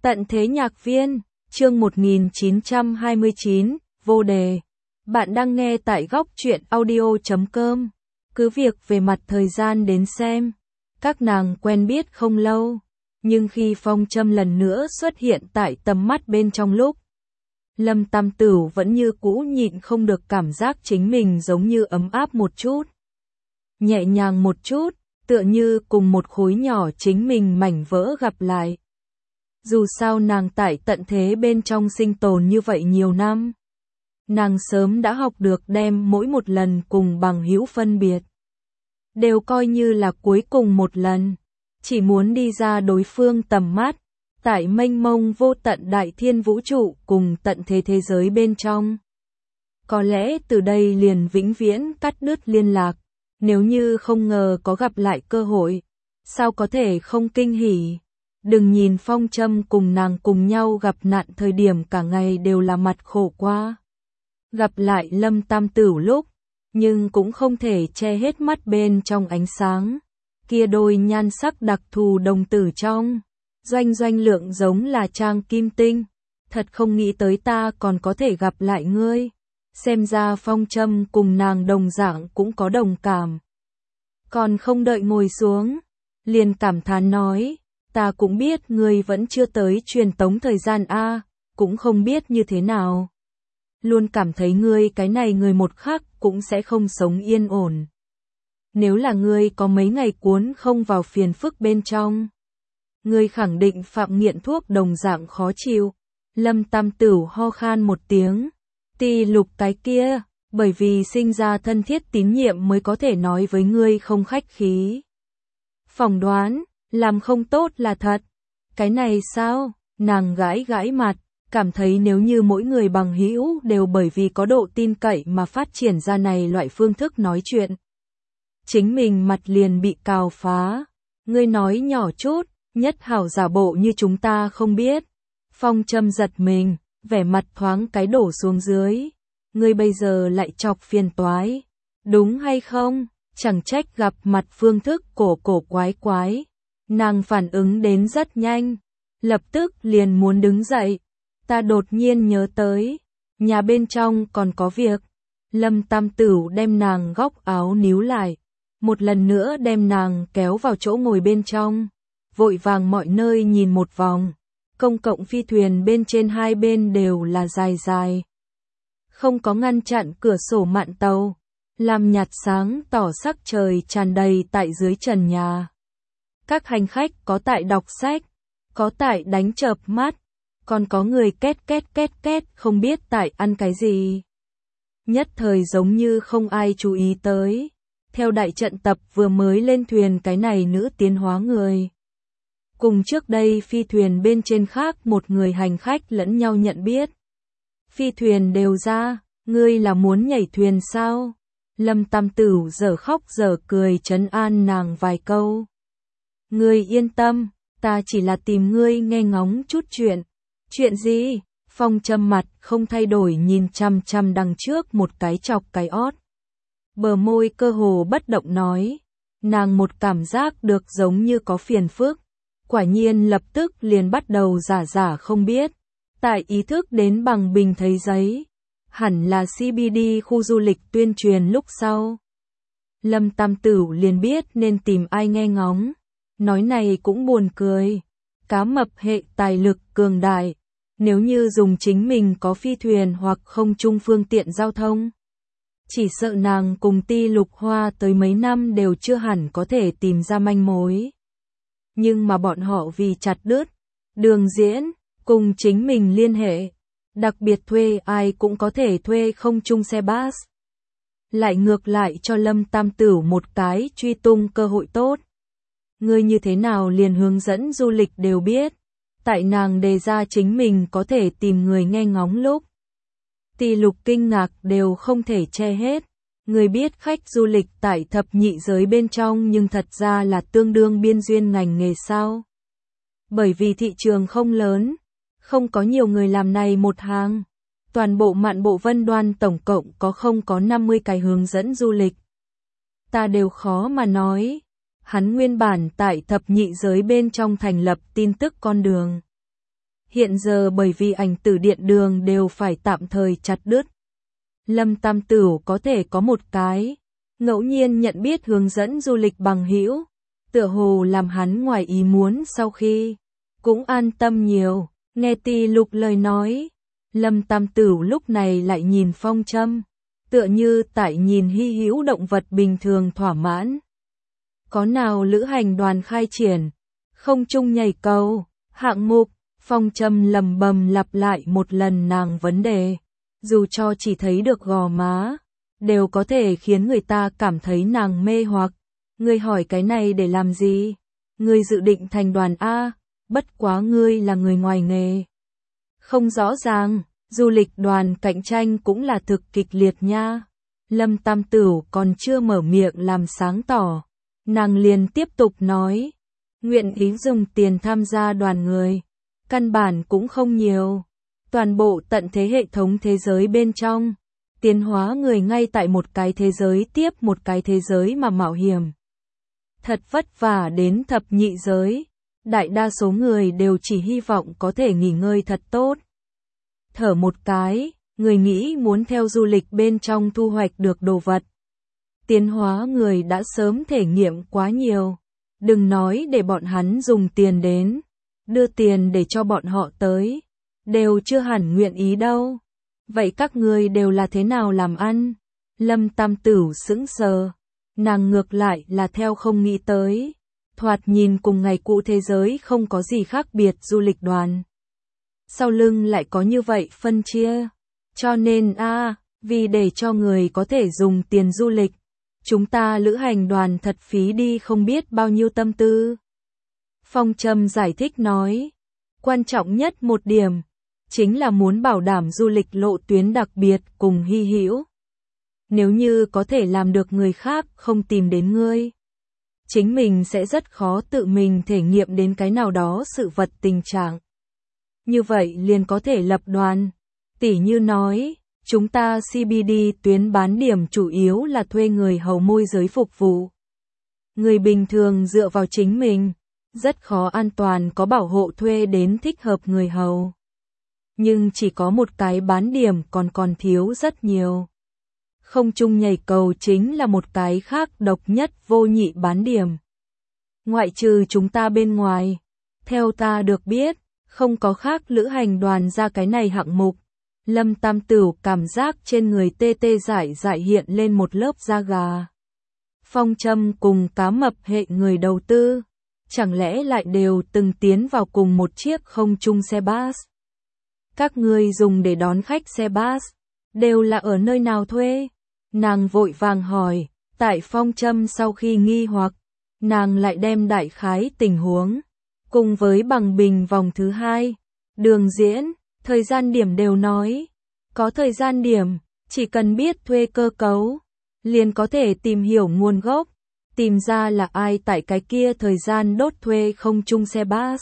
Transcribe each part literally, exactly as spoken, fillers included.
Tận thế nhạc viên, chương một nghìn chín trăm hai mươi chín, vô đề. Bạn đang nghe tại góc truyện audio chấm com. Cứ việc về mặt thời gian đến xem, các nàng quen biết không lâu, nhưng khi Phong Châm lần nữa xuất hiện tại tầm mắt bên trong lúc, Lâm Tam Tửu vẫn như cũ nhịn không được cảm giác chính mình giống như ấm áp một chút, nhẹ nhàng một chút, tựa như cùng một khối nhỏ chính mình mảnh vỡ gặp lại. Dù sao nàng tại tận thế bên trong sinh tồn như vậy nhiều năm, nàng sớm đã học được đem mỗi một lần cùng bằng hữu phân biệt, đều coi như là cuối cùng một lần, chỉ muốn đi ra đối phương tầm mắt, tại mênh mông vô tận đại thiên vũ trụ cùng tận thế thế giới bên trong. Có lẽ từ đây liền vĩnh viễn cắt đứt liên lạc, nếu như không ngờ có gặp lại cơ hội, sao có thể không kinh hỉ. Đừng nhìn Phong Châm cùng nàng cùng nhau gặp nạn thời điểm cả ngày đều là mặt khổ qua. Gặp lại Lâm Tam Tửu lúc, nhưng cũng không thể che hết mắt bên trong ánh sáng. Kia đôi nhan sắc đặc thù đồng tử trong, doanh doanh lượng giống là trang kim tinh. Thật không nghĩ tới ta còn có thể gặp lại ngươi. Xem ra Phong Châm cùng nàng đồng dạng cũng có đồng cảm. Còn không đợi ngồi xuống, liền cảm thán nói. Ta cũng biết ngươi vẫn chưa tới truyền tống thời gian a, cũng không biết như thế nào. Luôn cảm thấy ngươi cái này người một khắc cũng sẽ không sống yên ổn. Nếu là ngươi có mấy ngày cuốn không vào phiền phức bên trong, ngươi khẳng định phạm nghiện thuốc đồng dạng khó chịu. Lâm Tam Tửu ho khan một tiếng. Ti Lục cái kia, bởi vì sinh ra thân thiết tín nhiệm mới có thể nói với ngươi không khách khí. Phỏng đoán, làm không tốt là thật. Cái này sao? Nàng gãi gãi mặt, cảm thấy nếu như mỗi người bằng hữu đều bởi vì có độ tin cậy mà phát triển ra này loại phương thức nói chuyện, chính mình mặt liền bị cào phá. Ngươi nói nhỏ chút, nhất hảo giả bộ như chúng ta không biết. Phong Châm giật mình, vẻ mặt thoáng cái đổ xuống dưới. Ngươi bây giờ lại chọc phiền toái, đúng hay không? Chẳng trách gặp mặt phương thức cổ cổ quái quái. Nàng phản ứng đến rất nhanh, lập tức liền muốn đứng dậy. Ta đột nhiên nhớ tới, nhà bên trong còn có việc. Lâm Tam Tửu đem nàng góc áo níu lại, một lần nữa đem nàng kéo vào chỗ ngồi bên trong, vội vàng mọi nơi nhìn một vòng. Công cộng phi thuyền bên trên hai bên đều là dài dài, không có ngăn chặn cửa sổ mạn tàu, làm nhạt sáng tỏ sắc trời tràn đầy tại dưới trần nhà. Các hành khách có tại đọc sách, có tại đánh chợp mắt, còn có người két két két két không biết tại ăn cái gì. Nhất thời giống như không ai chú ý tới. Theo đại trận tập vừa mới lên thuyền cái này nữ tiến hóa người. Cùng trước đây phi thuyền bên trên khác một người hành khách lẫn nhau nhận biết. Phi thuyền đều ra, ngươi là muốn nhảy thuyền sao? Lâm Tam Tửu dở khóc dở cười trấn an nàng vài câu. Ngươi yên tâm, ta chỉ là tìm ngươi nghe ngóng chút chuyện. Chuyện gì? Phong Châm mặt không thay đổi nhìn chăm chăm đằng trước một cái chọc cái ót. Bờ môi cơ hồ bất động nói. Nàng một cảm giác được giống như có phiền phức. Quả nhiên lập tức liền bắt đầu giả giả không biết. Tại ý thức đến bằng bình thấy giấy. Hẳn là xê bê đê khu du lịch tuyên truyền lúc sau. Lâm Tam Tửu liền biết nên tìm ai nghe ngóng. Nói này cũng buồn cười. Cá mập hệ tài lực cường đại. Nếu như dùng chính mình có phi thuyền hoặc không chung phương tiện giao thông, chỉ sợ nàng cùng Ti Lục Hoa tới mấy năm đều chưa hẳn có thể tìm ra manh mối. Nhưng mà bọn họ vì chặt đứt đường diễn, cùng chính mình liên hệ, đặc biệt thuê ai cũng có thể thuê không chung xe bus. Lại ngược lại cho Lâm Tam Tửu một cái truy tung cơ hội tốt. Ngươi như thế nào liền hướng dẫn du lịch đều biết. Tại nàng đề ra chính mình có thể tìm người nghe ngóng lúc. Ti Lục kinh ngạc đều không thể che hết. Người biết khách du lịch tại thập nhị giới bên trong nhưng thật ra là tương đương biên duyên ngành nghề sao. Bởi vì thị trường không lớn, không có nhiều người làm này một hàng. Toàn bộ Mạn Bộ Vân Đoan tổng cộng có không có năm mươi cái hướng dẫn du lịch. Ta đều khó mà nói. Hắn nguyên bản tại thập nhị giới bên trong thành lập tin tức con đường. Hiện giờ bởi vì ảnh tử điện đường đều phải tạm thời chặt đứt. Lâm Tam Tửu có thể có một cái, ngẫu nhiên nhận biết hướng dẫn du lịch bằng hữu, tựa hồ làm hắn ngoài ý muốn sau khi, cũng an tâm nhiều, nghe Ti Lục lời nói. Lâm Tam Tửu lúc này lại nhìn Phong Châm, tựa như tại nhìn hy hữu động vật bình thường thỏa mãn. Có nào lữ hành đoàn khai triển, không chung nhảy cầu, hạng mục, Phong Châm lầm bầm lặp lại một lần nàng vấn đề, dù cho chỉ thấy được gò má, đều có thể khiến người ta cảm thấy nàng mê hoặc. Ngươi hỏi cái này để làm gì? Ngươi dự định thành đoàn A, bất quá ngươi là người ngoài nghề. Không rõ ràng, du lịch đoàn cạnh tranh cũng là thực kịch liệt nha. Lâm Tam Tửu còn chưa mở miệng làm sáng tỏ, nàng liền tiếp tục nói, nguyện ý dùng tiền tham gia đoàn người, căn bản cũng không nhiều. Toàn bộ tận thế hệ thống thế giới bên trong, tiến hóa người ngay tại một cái thế giới tiếp một cái thế giới mà mạo hiểm. Thật vất vả đến thập nhị giới, đại đa số người đều chỉ hy vọng có thể nghỉ ngơi thật tốt. Thở một cái, người nghĩ muốn theo du lịch bên trong thu hoạch được đồ vật. Tiến hóa người đã sớm thể nghiệm quá nhiều, đừng nói để bọn hắn dùng tiền đến, đưa tiền để cho bọn họ tới, đều chưa hẳn nguyện ý đâu. Vậy các ngươi đều là thế nào làm ăn? Lâm Tam Tửu sững sờ, nàng ngược lại là theo không nghĩ tới, thoạt nhìn cùng ngày cũ thế giới không có gì khác biệt du lịch đoàn. Sau lưng lại có như vậy phân chia, cho nên a, à, vì để cho người có thể dùng tiền du lịch, chúng ta lữ hành đoàn thật phí đi không biết bao nhiêu tâm tư. Phong Châm giải thích nói, quan trọng nhất một điểm, chính là muốn bảo đảm du lịch lộ tuyến đặc biệt cùng hy hữu. Nếu như có thể làm được người khác không tìm đến ngươi, chính mình sẽ rất khó tự mình thể nghiệm đến cái nào đó sự vật tình trạng. Như vậy liền có thể lập đoàn. Tỉ như nói, chúng ta xê bê đê tuyến bán điểm chủ yếu là thuê người hầu môi giới phục vụ. Người bình thường dựa vào chính mình, rất khó an toàn có bảo hộ thuê đến thích hợp người hầu. Nhưng chỉ có một cái bán điểm còn còn thiếu rất nhiều. Không chung nhảy cầu chính là một cái khác độc nhất vô nhị bán điểm. Ngoại trừ chúng ta bên ngoài, theo ta được biết, không có khác lữ hành đoàn ra cái này hạng mục. Lâm Tam Tửu cảm giác trên người tê tê dại dại hiện lên một lớp da gà. Phong Châm cùng Cá Mập hệ người đầu tư, chẳng lẽ lại đều từng tiến vào cùng một chiếc không chung xe bus? Các ngươi dùng để đón khách xe bus, đều là ở nơi nào thuê? Nàng vội vàng hỏi, tại Phong Châm sau khi nghi hoặc, nàng lại đem đại khái tình huống, cùng với bằng bình vòng thứ hai, đường diễn, thời gian điểm đều nói. Có thời gian điểm, chỉ cần biết thuê cơ cấu, liền có thể tìm hiểu nguồn gốc, tìm ra là ai tại cái kia thời gian đốt thuê không chung xe bus.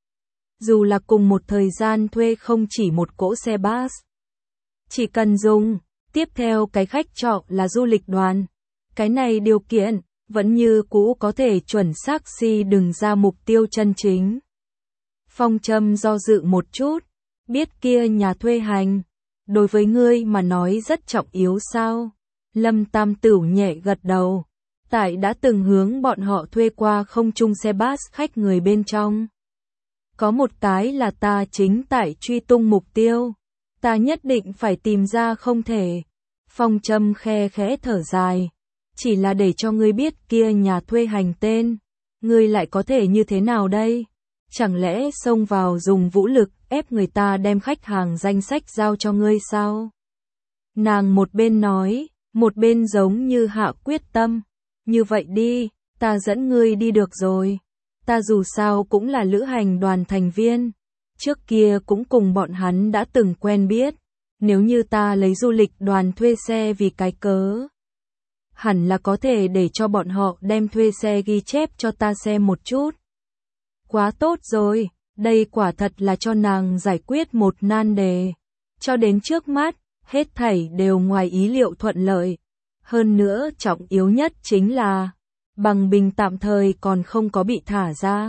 Dù là cùng một thời gian thuê không chỉ một cỗ xe bus, chỉ cần dùng, tiếp theo cái khách trọ là du lịch đoàn. Cái này điều kiện, vẫn như cũ có thể chuẩn xác si đừng ra mục tiêu chân chính. Phong Châm do dự một chút, biết kia nhà thuê hành, đối với ngươi mà nói rất trọng yếu sao? Lâm Tam Tửu nhẹ gật đầu, tại đã từng hướng bọn họ thuê qua không chung xe bus khách người bên trong. Có một cái là ta chính tại truy tung mục tiêu, ta nhất định phải tìm ra không thể. Phong Châm khe khẽ thở dài, chỉ là để cho ngươi biết kia nhà thuê hành tên, ngươi lại có thể như thế nào đây? Chẳng lẽ xông vào dùng vũ lực ép người ta đem khách hàng danh sách giao cho ngươi sao? Nàng một bên nói, một bên giống như hạ quyết tâm. Như vậy đi, ta dẫn ngươi đi được rồi. Ta dù sao cũng là lữ hành đoàn thành viên. Trước kia cũng cùng bọn hắn đã từng quen biết. Nếu như ta lấy du lịch đoàn thuê xe vì cái cớ, hẳn là có thể để cho bọn họ đem thuê xe ghi chép cho ta xem một chút. Quá tốt rồi, đây quả thật là cho nàng giải quyết một nan đề. Cho đến trước mắt, hết thảy đều ngoài ý liệu thuận lợi. Hơn nữa trọng yếu nhất chính là, bằng bình tạm thời còn không có bị thả ra.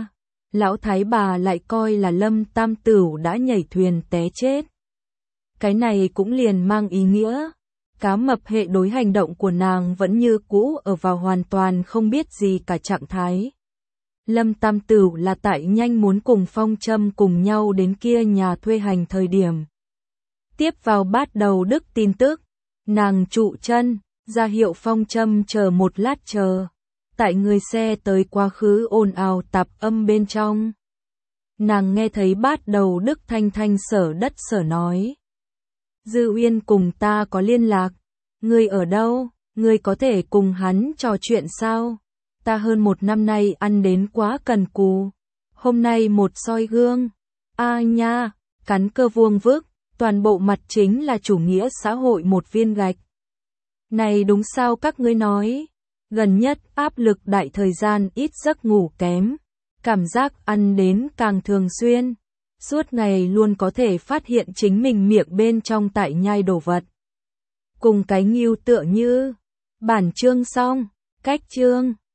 lão thái bà lại coi là Lâm Tam Tửu đã nhảy thuyền té chết. Cái này cũng liền mang ý nghĩa, cá mập hệ đối hành động của nàng vẫn như cũ ở vào hoàn toàn không biết gì cả trạng thái. Lâm Tam Tửu là tại nhanh muốn cùng Phong Châm cùng nhau đến kia nhà thuê hành thời điểm. Tiếp vào Bát Đầu Đức tin tức, nàng trụ chân, ra hiệu Phong Châm chờ một lát chờ. Tại người xe tới quá khứ ồn ào tạp âm bên trong. Nàng nghe thấy Bát Đầu Đức thanh thanh sở đất sở nói. Dư Uyên cùng ta có liên lạc, ngươi ở đâu, ngươi có thể cùng hắn trò chuyện sao? Ta hơn một năm nay ăn đến quá cần cù, hôm nay một soi gương, a à nha, cắn cơ vuông vức, toàn bộ mặt chính là chủ nghĩa xã hội một viên gạch. Này đúng sao các ngươi nói, gần nhất áp lực đại thời gian ít giấc ngủ kém, cảm giác ăn đến càng thường xuyên, suốt ngày luôn có thể phát hiện chính mình miệng bên trong tại nhai đồ vật. Cùng cái nghiêu tựa như, bản chương xong, cách chương.